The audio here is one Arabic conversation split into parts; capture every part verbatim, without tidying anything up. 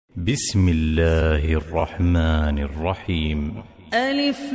بسم الله الرحمن الرحيم. ألف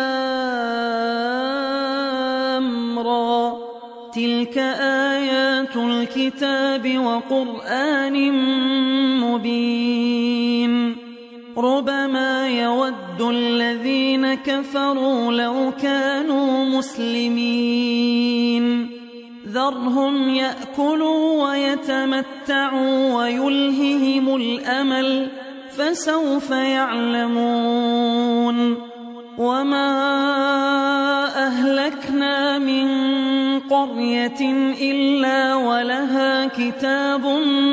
لام را، تلك آيات الكتاب وقرآن مبين. ربما يود الذين كفروا لو كانوا مسلمين، ذرهم يأكلوا ويتمتعوا ويلههم الأمل، فسوف يعلمون. وما أهلكنا من قرية إلا ولها كتاب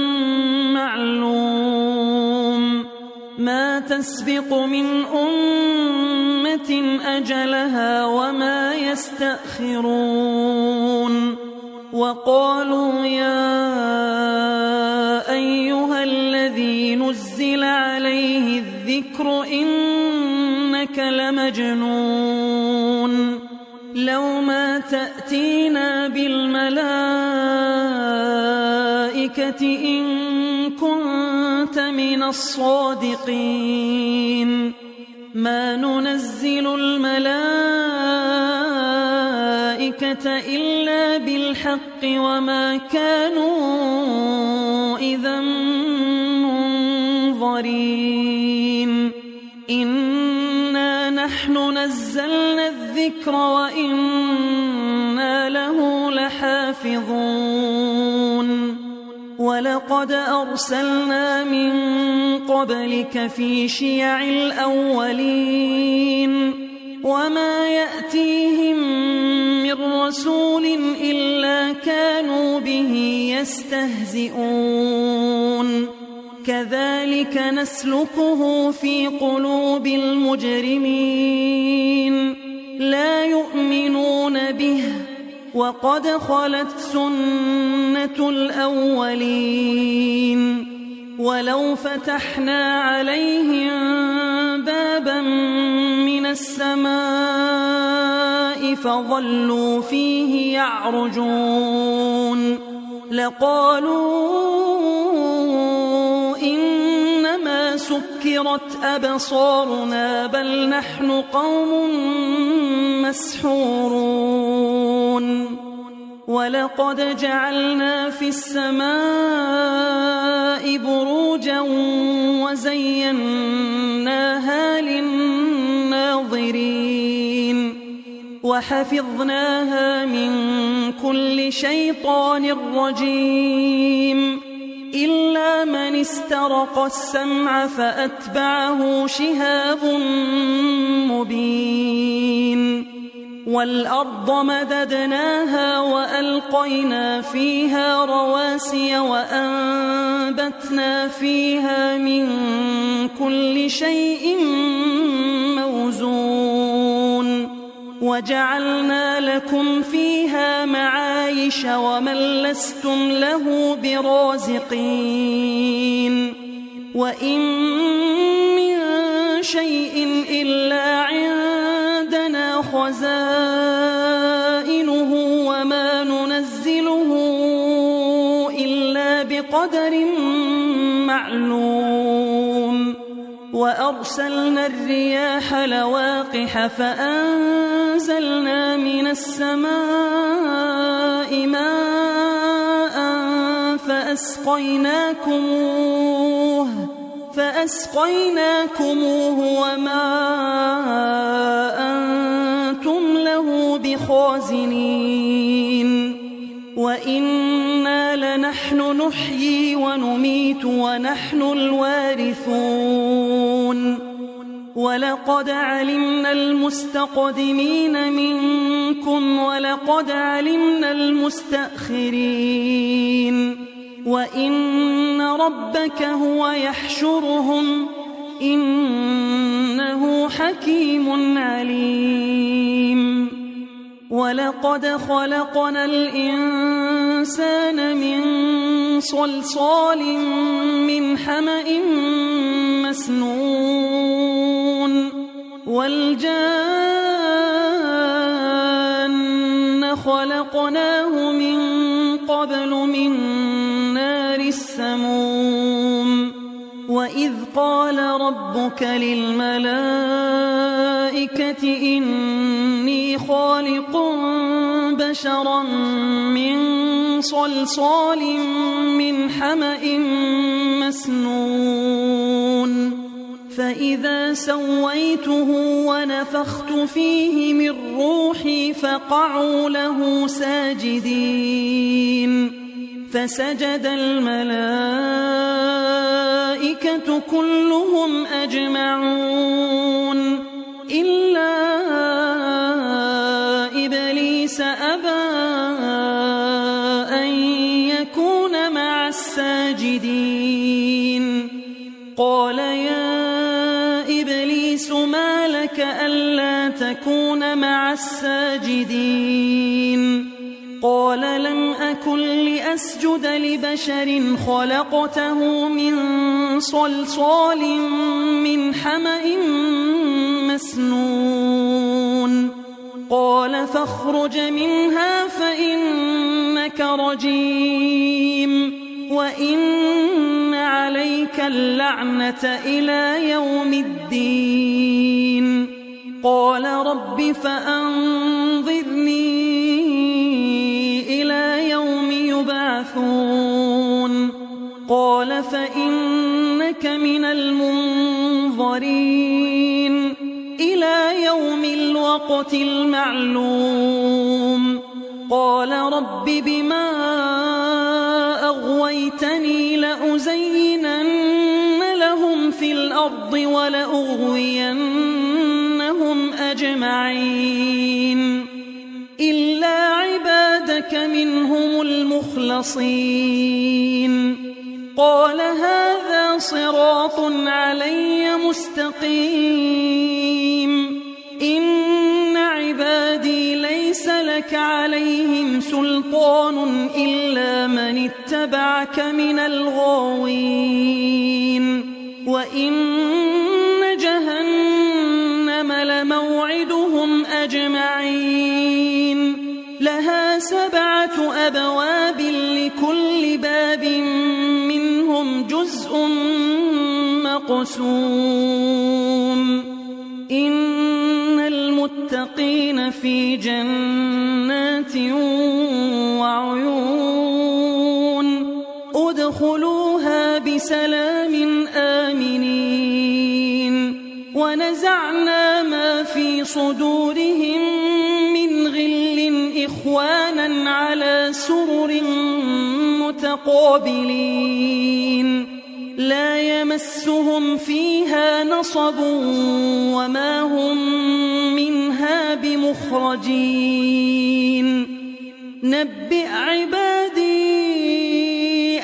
معلوم، ما تسبق من أمة أجلها وما يستأخرون. وقالوا يا أيها الذي نزل عليه الذكر إنك لمجنون، لو ما تأتينا بالملائكة إن كنت من الصادقين. ما ننزل الملائكة إلا بالحق وما كانوا إذا منظرين. إنا نحن نزلنا الذكر وإنا له لحافظون. ولقد أرسلنا من قبلك في شيع الأولين، وما يأتيهم من رسول إلا كانوا به يستهزئون. كذلك نسلكه في قلوب المجرمين، لا يؤمنون به وقد خلت سنة الأولين. ولو فتحنا عليهم بابا من السماء فظلوا فيه يعرجون لقالوا إنما سكرت أبصارنا بل نحن قوم مسحورون. ولقد جعلنا في السماء بروجا وزيناها للناظرين، وحفظناها من كل شيطان رجيم، إلا من استرق السمع فأتبعه شهاب مبين. والأرض مددناها وألقينا فيها رواسي وأنبتنا فيها من كل شيء موزون، وجعلنا لكم فيها معايش ومن لستم له برازقين. وإن من شيء إلا عندنا خزائنه وما ننزله إلا بقدر معلوم. وأرسلنا الرياح لواقح فأنزلنا من السماء ماء فأسقيناكموه فأسقيناكموه وما أنتم له بخازنين. وإنا لنحن نحيي ونميت ونحن الوارثون. ولقد علمنا المستقدمين منكم ولقد علمنا المستأخرين. وإن ربك هو يحشرهم إنه حكيم عليم. ولقد خلقنا الإنسان من صلصال من حمأ مسنون. والجان خلقناه من قبل من نار السموم. وإذ قال ربك للملائكة إني خالق بشرا من صلصال من حمأ مسنون فإذا سويته ونفخت فيه من روحي فقعوا له ساجدين فسجد الملائكة كلهم أجمعون إلا إبليس أبى أن يكون مع الساجدين قال يا إبليس ما لك ألا تكون مع الساجدين قال لم أكن لأسجد لبشر خلقته من صلصال من حمأ مسنون قال فاخرج منها فإنك رجيم وإن عليك اللعنة إلى يوم الدين قال رب فأنظرني إلى يوم يبعثون قال فإنك من المنظرين إلى يوم الوقت المعلوم قال رب بما أغويتني لأزينن لهم في الأرض ولأغوينهم أجمعين إلا عبادك منهم المخلصين قال هذا صراط علي مستقيم إن عبادي ليس لك عليهم سلطان إلا من اتبعك من الغاوين وإن جهنم لموعدهم أجمعين لها سبعة أبواب لكل باب منهم جزء مقسوم إن المتقين في جنات وعيون ادخلوها بسلام آمنين ونزعنا ما في صدورهم من غل إخوانا على سرر متقابلين لا يمسهم فيها نصب وما هم منها بمخرجين نبئ عبادي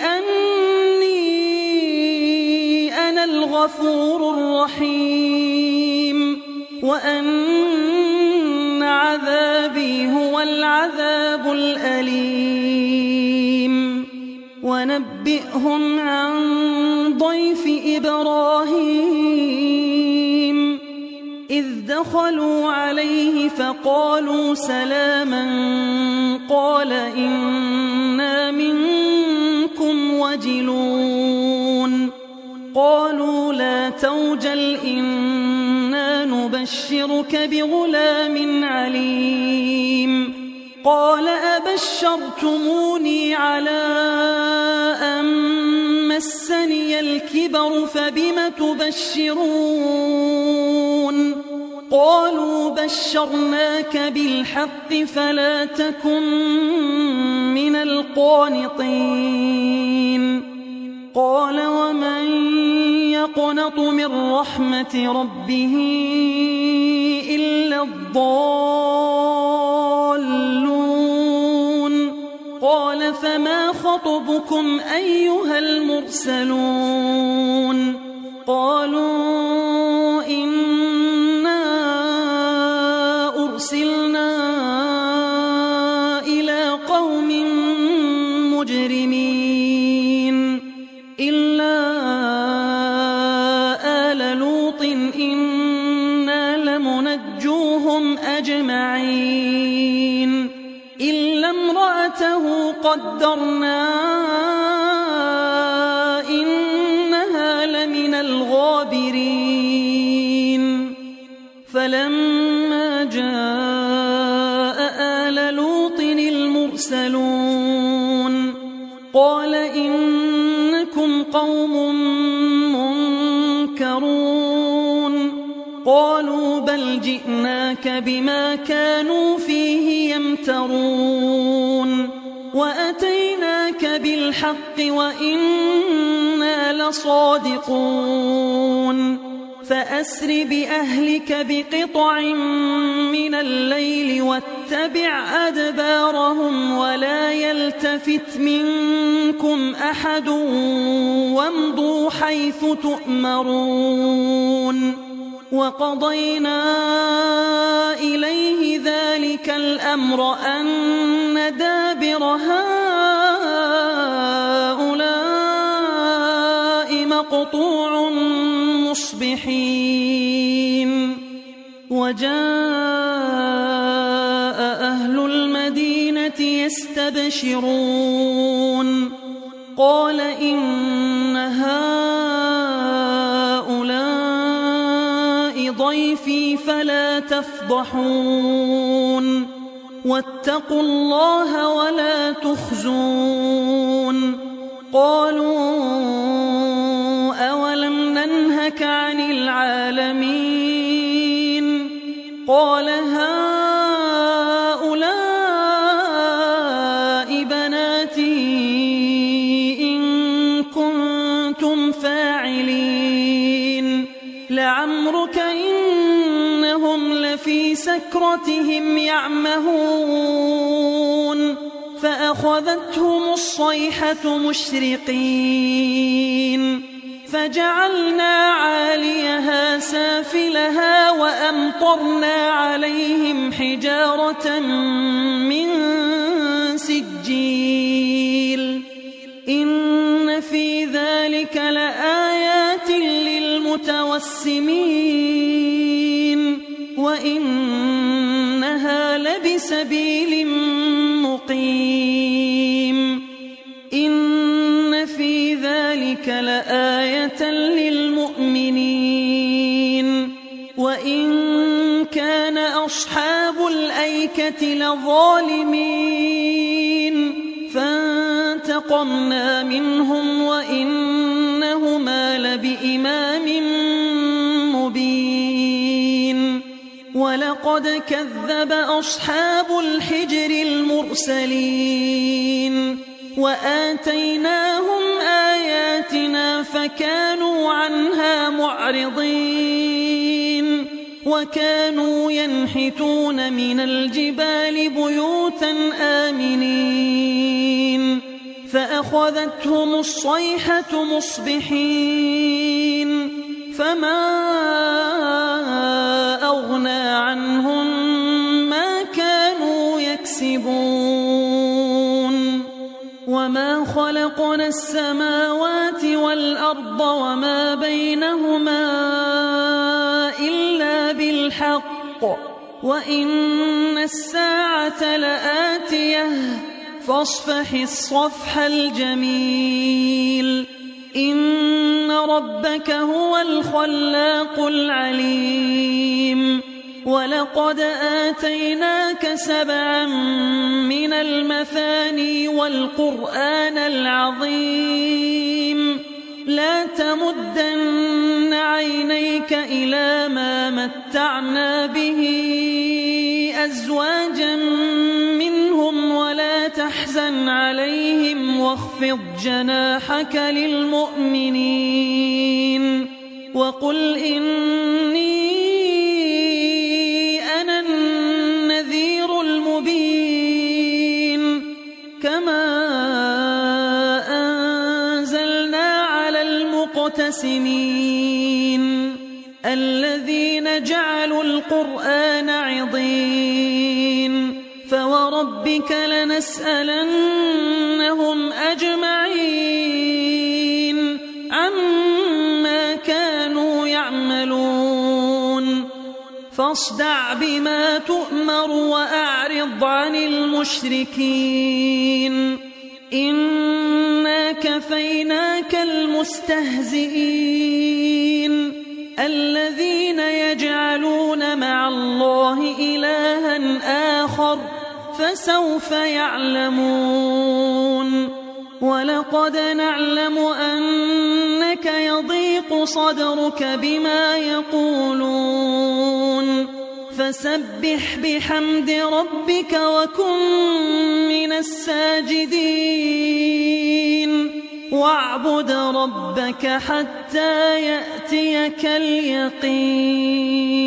أني أنا الغفور الرحيم وأن عذابي هو العذاب الأليم ونبئهم عن ضيف إبراهيم إذ دخلوا عليه فقالوا سلاما قال إنا منكم وجلون قالوا لا توجل إنا نبشرك بغلام عليم قال أبشرتموني على أن مسني الكبر فبم تبشرون قالوا بشرناك بالحق فلا تكن من القانطين قال ومن يقنط من رحمة ربه إلا الضالون قال فما خطبكم أيها المرسلون قالوا إنا أرسلنا إلى قوم مجرمين إلا آل لوط إنا لمنجوهم أجمعين إلا امرأته قدرنا إنها لمن قوم منكرون قالوا بل جئناك بما كانوا فيه يمترون وأتيناك بالحق وإنا لصادقون فأسر بأهلك بقطع من الليل واتبع أدبارهم ولا يلتفت منكم أحد وامضوا حيث تؤمرون وقضينا إليه ذلك الأمر أن دابر هؤلاء مقطوع مصبحين وجاء أهل المدينة يستبشرون قال إن هؤلاء ضيفي فلا تفضحون واتقوا الله ولا تخزون قالوا أولم ننهك عن العالمين قال هؤلاء بناتي إن كنتم فاعلين لعمرك إنهم لفي سكرتهم يعمهون فأخذتهم الصيحة مشرقين فجعلنا عاليها سافلها وأمطرنا عليهم حجارة من سجيل إن في ذلك لآيات للمتوسمين وإنها لبسبيل مقيم إن في ذلك لآية للمؤمنين وإن كان أصحاب الأيكة لظالمين فانتقمنا منهم وإنهما لبإمام مبين ولقد كذب أصحاب الحجر المرسلين وآتيناهم آياتنا فكانوا عنها معرضين وكانوا ينحتون من الجبال بيوتا آمنين فأخذتهم الصيحة مصبحين فما أغنى عنهم ما كانوا يكسبون وما خلقنا السماوات والأرض وما بينهما إلا بالحق وإن الساعة لآتية فاصفح الصفح الجميل إن ربك هو الخلاق العليم ولقد آتيناك سبعا من المثاني والقرآن العظيم لا تمدن عينيك إلى ما متعنا به أزواجا منهم ولا تحزن عليهم واخفض جناحك للمؤمنين وقل إني أنا النذير المبين كما أنزلنا على المقتسمين الذين جعلوا القرآن عضين فوربك لنسألنهم أجمعين عما كانوا يعملون فاصدع بما تؤمر وأعرض عن المشركين إنا كفيناك المستهزئين الذين يجعلون مع الله إلها آخر فسوف يعلمون ولقد نعلم أنك يضيق صدرك بما يقولون فسبح بحمد ربك وكن من الساجدين واعبد ربك حتى يأتيك اليقين.